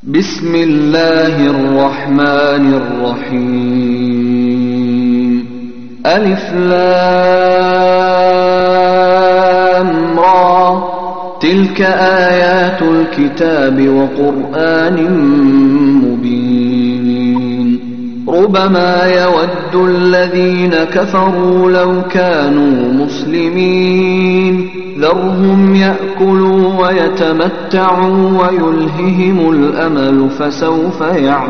بسم الله الرحمن الرحيم ألف لام را تلك آيات الكتاب وقرآن مبين ربما يود الذين كفروا لو كانوا مسلمين ذرهم يأكلوا ويتمتعوا ويلههم الأمل فسوف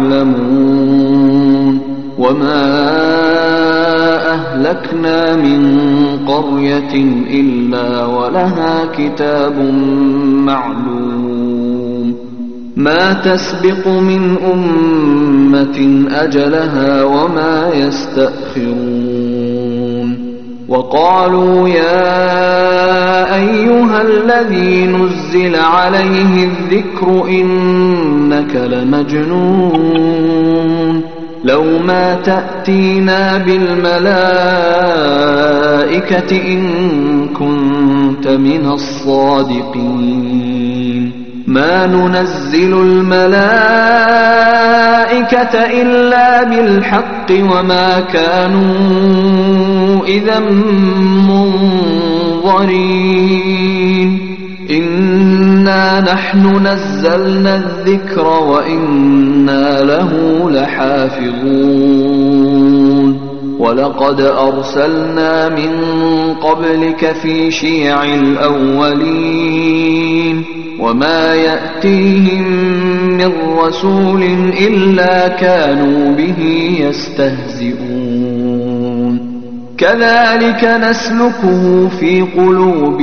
يعلمون وما أهلكنا من قرية إلا ولها كتاب معلوم ما تسبق من أمة أجلها وما يستأخرون وقالوا يا أيها الذي نزل عليه الذكر إنك لمجنون لو ما تأتينا بالملائكة إن كنت من الصادقين ما ننزل الملائكة إلا بالحق وما كانوا إذا منظرين إنا نحن نزلنا الذكر وإنا له لحافظون ولقد أرسلنا من قبلك في شيع الأولين وما يأتيهم من رسول إلا كانوا به يستهزئون كذلك نسلكه في قلوب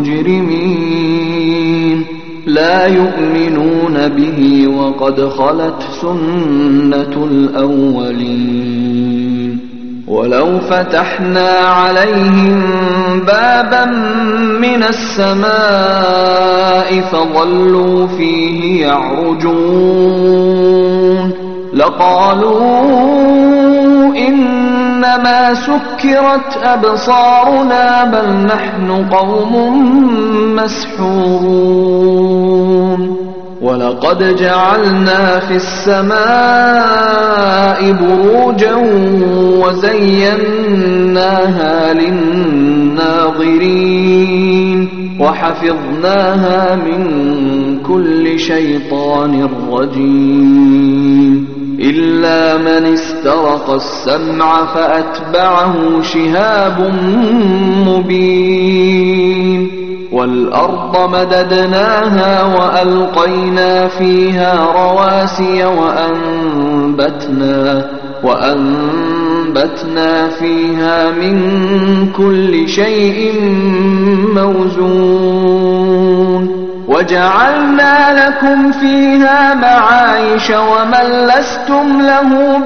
المجرمين لا يؤمنون به وقد خلت سنة الأولين ولو فتحنا عليهم بابا من السماء فظلوا فيه يعرجون لقالوا إنما سكرت أبصارنا بل نحن قوم مسحورون ولقد جعلنا في السماء بروجا وزيناها للناظرين وحفظناها من كل شيطان رجيم إلا من استرق السمع فأتبعه شهاب مبين والأرض مددناها وألقينا فيها رواسي وأنبتنا فيها من كل شيء موزون وجعلنا لكم فيها معايش ومن لستم له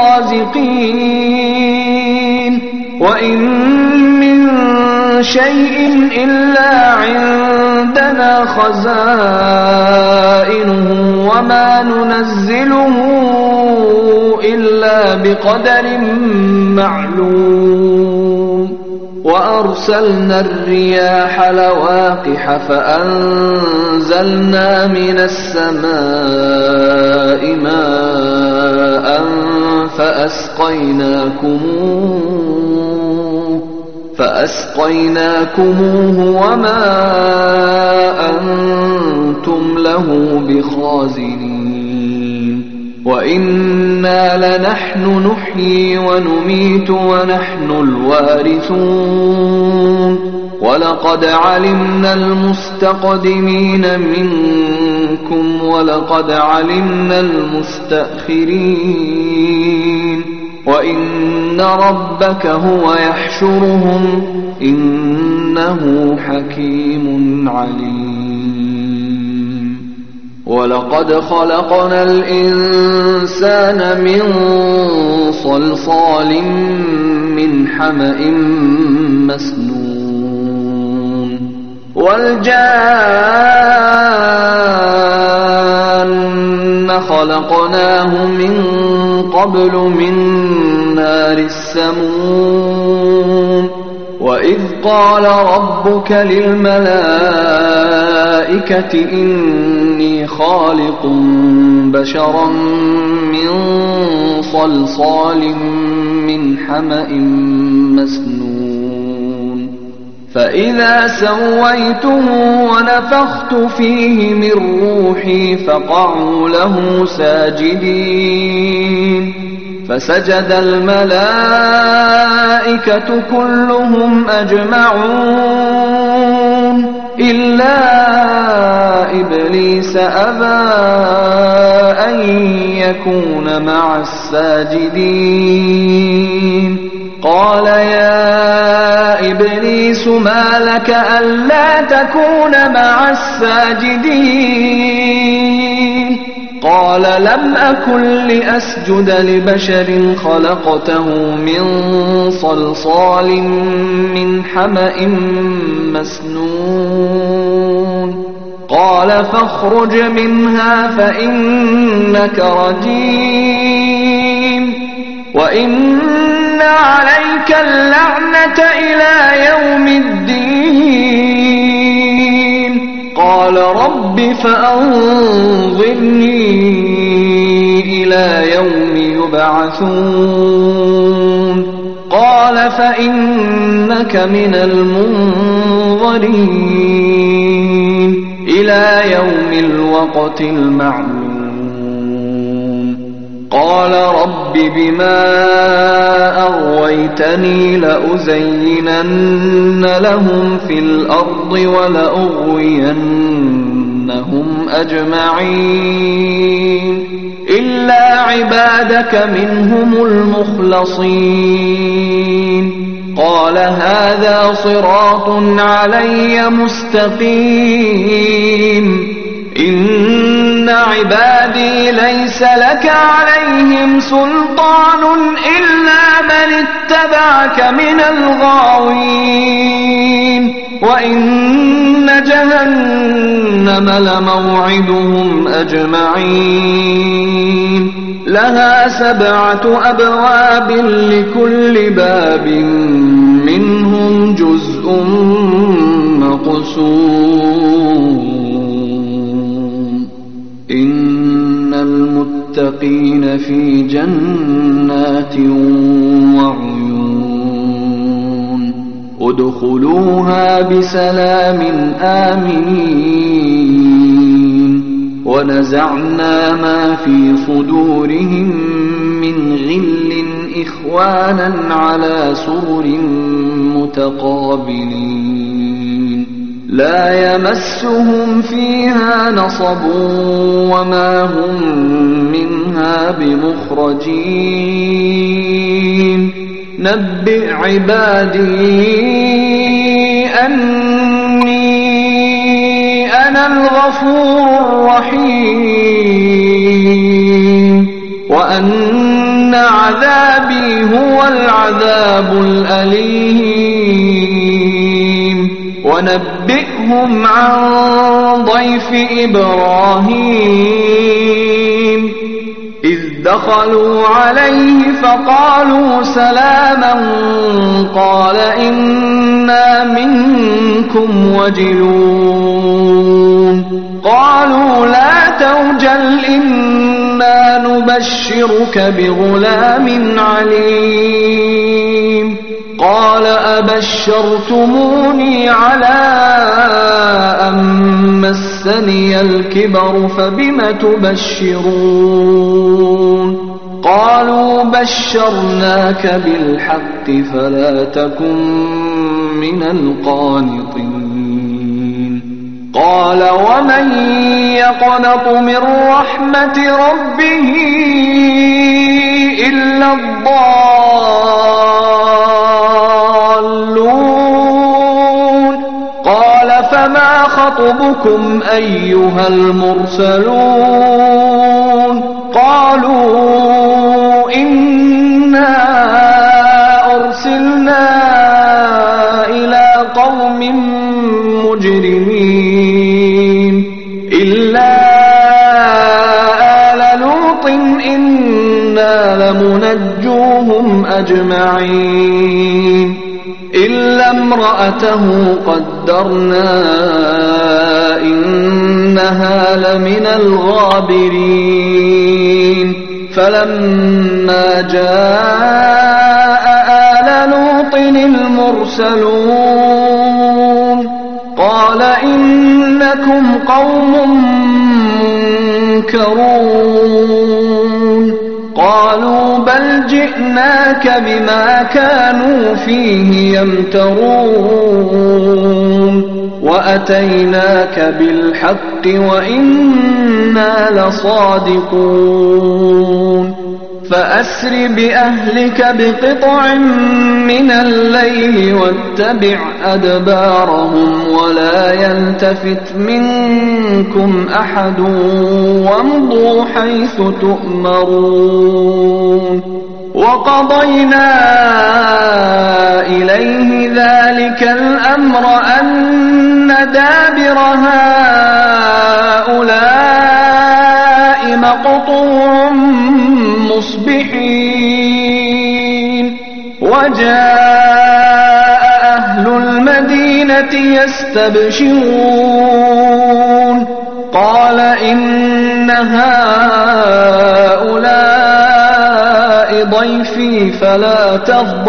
برازقين وإن من شيء إلا عندنا خزائنه وما ننزله إلا بقدر معلوم وأرسلنا الرياح لواقح فأنزلنا من السماء ماء فأسقيناكموه وما أنتم له بخازنين وإنا لنحن نحيي ونميت ونحن الوارثون ولقد علمنا المستقدمين منكم ولقد علمنا المستأخرين وإن ربك هو يحشرهم إنه حكيم عليم ولقد خلقنا الإنسان من صلصال من حمأ مسنون والجان خلقناه من قبل من نار السموم وإذ قال ربك للملائكة إني خالق بشرا من صلصال من حمأ مسنون فإذا سويته ونفخت فيه من روحي فقعوا له ساجدين فسجد الملائكة كلهم أجمعون إلا إبليس أبى أن يكون مع الساجدين قال يا إبليس ما لك ألا تكون مع الساجدين قال لم أكن لأسجد لبشر خلقته من صلصال من حمأ مسنون قال فاخرج منها فإنك رجيم وإن عليك اللعنة إلى يوم الدين قال رب فأنظرني إلى يوم يبعثون قال فإنك من المنظرين إلى يوم الوقت المعلوم قال رب بما أغويتني لأزينن لهم في الأرض ولأغوينهم أجمعين إلا عبادك منهم المخلصين قال هذا صراط علي مستقيم إن عبادي ليس لك عليهم سلطان إلا من اتبعك من الغاوين وإن جهنم لموعدهم أجمعين لها 7 أبواب لكل باب منهم جزء مقسوم إن المتقين في جنات وعيون ادخلوها بسلام آمنين ونزعنا ما في صدورهم من غل إخوانا على سرر متقابلين لا يمسهم فيها نصب وما هم منها بمخرجين نبئ عبادي أني أنا الغفور الرحيم وأن عذابي هو العذاب الأليم ونبئهم عن ضيف إبراهيم إذ دخلوا عليه فقالوا سلاما قال إنا منكم وجلون قالوا لا توجل إنا نبشرك بغلام عليم قال أبشرتموني على أن مسني الكبر فبم تبشرون قالوا بشرناك بالحق فلا تكن من القانطين قال ومن يقنط من رحمة ربه إلا الضالون قال فما خطبكم أيها المرسلون قالوا إنا أرسلنا إلى قوم مجرمين إلا آل لوط إنا لمنجوهم أجمعين إلا امرأته قدرنا إنها لمن الغابرين فلما جاء آل لوط المرسلون قال إنكم قوم منكرون قالوا بل جئناك بما كانوا فيه يمترون وأتيناك بالحق وإنا لصادقون فأسر بأهلك بقطع من الليل واتبع أدبارهم ولا يلتفت منكم أحد وامضوا حيث تؤمرون وقضينا إليه ذلك الأمر أن دابر هؤلاء مقطوع مصبحين وجاء أهل المدينة يستبشرون قال إن هؤلاء ضيفي فلا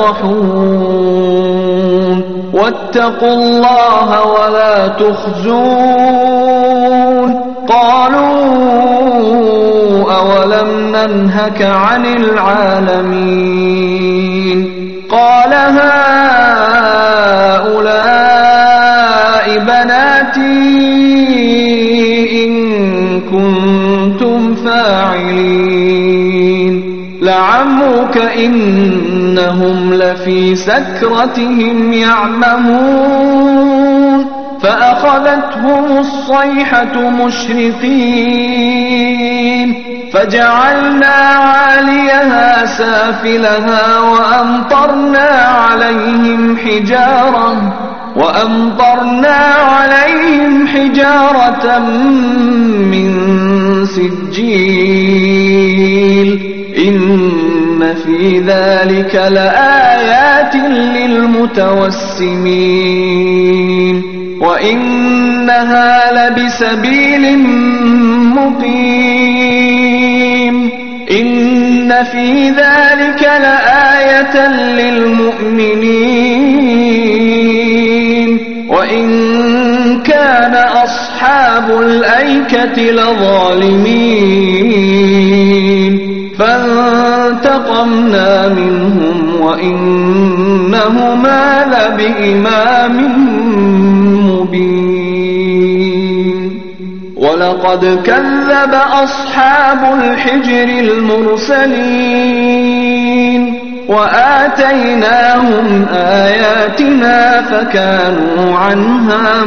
تفضحون واتقوا الله ولا تخزون قالوا أولم ننهك عن العالمين قال هؤلاء بناتي إن كنتم فاعلين لعمرك إنهم لفي سكرتهم يعمهون فأخذتهم الصيحة مشرقين فجعلنا عاليها سافلها وأمطرنا عليهم حجارة من سجيل إن في ذلك لآيات للمتوسمين وإنها لبسبيل مقيم إن في ذلك لآية للمؤمنين وإن كان أصحاب الأيكة لظالمين فانتقمنا منهم وإنهما لبإمام مبين ولقد كذب أصحاب الحجر المرسلين وآتيناهم آياتنا فكانوا عنها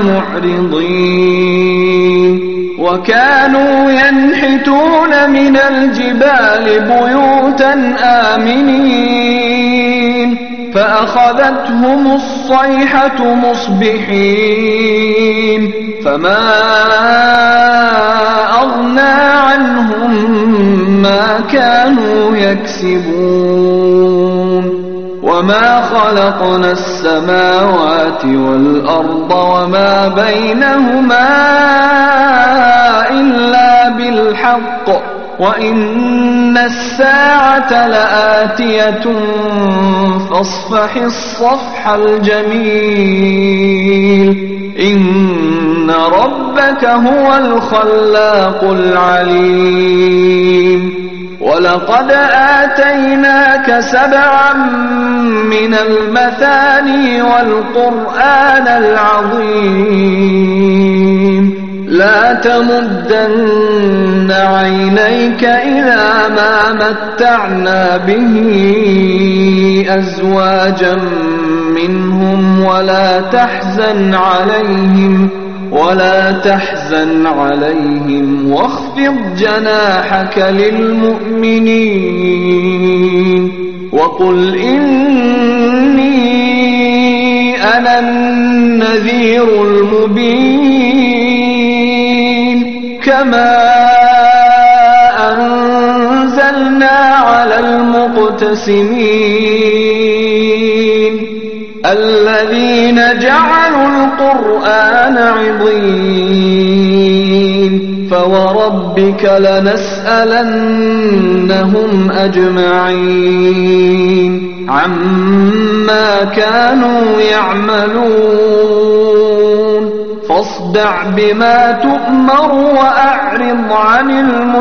معرضين وكانوا ينحتون من الجبال بيوتا آمنين فأخذتهم الصيحة مصبحين فما أغنى عنهم ما كانوا يكسبون وما خلقنا السماوات والأرض وما بينهما إلا بالحق وإن الساعة لآتية فاصفح الصفح الجميل إن ربك هو الخلاق العليم ولقد آتيناك 7 من المثاني والقرآن العظيم لا تمدن عينيك إلى ما متعنا به أزواجا منهم ولا تحزن عليهم واخفض جناحك للمؤمنين وقل إني أنا النذير المبين كما أنزلنا على المقتسمين الذين جعلوا القرآن عضين فوربك لنسألنهم أجمعين عما كانوا يعملون فاصدع بما تؤمر وأعرض عن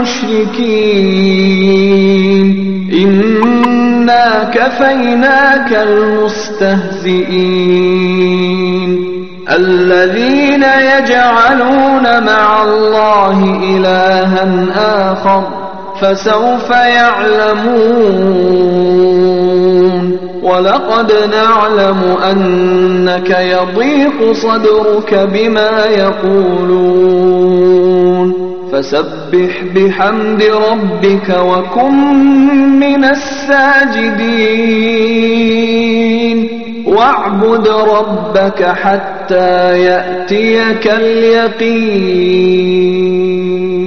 المشركين إنا كفيناك المستهزئين الذين يجعلون مع الله إلها آخر فسوف يعلمون ولقد نعلم أنك يضيق صدرك بما يقولون فسبح بحمد ربك وكن من الساجدين واعبد ربك حتى يأتيك اليقين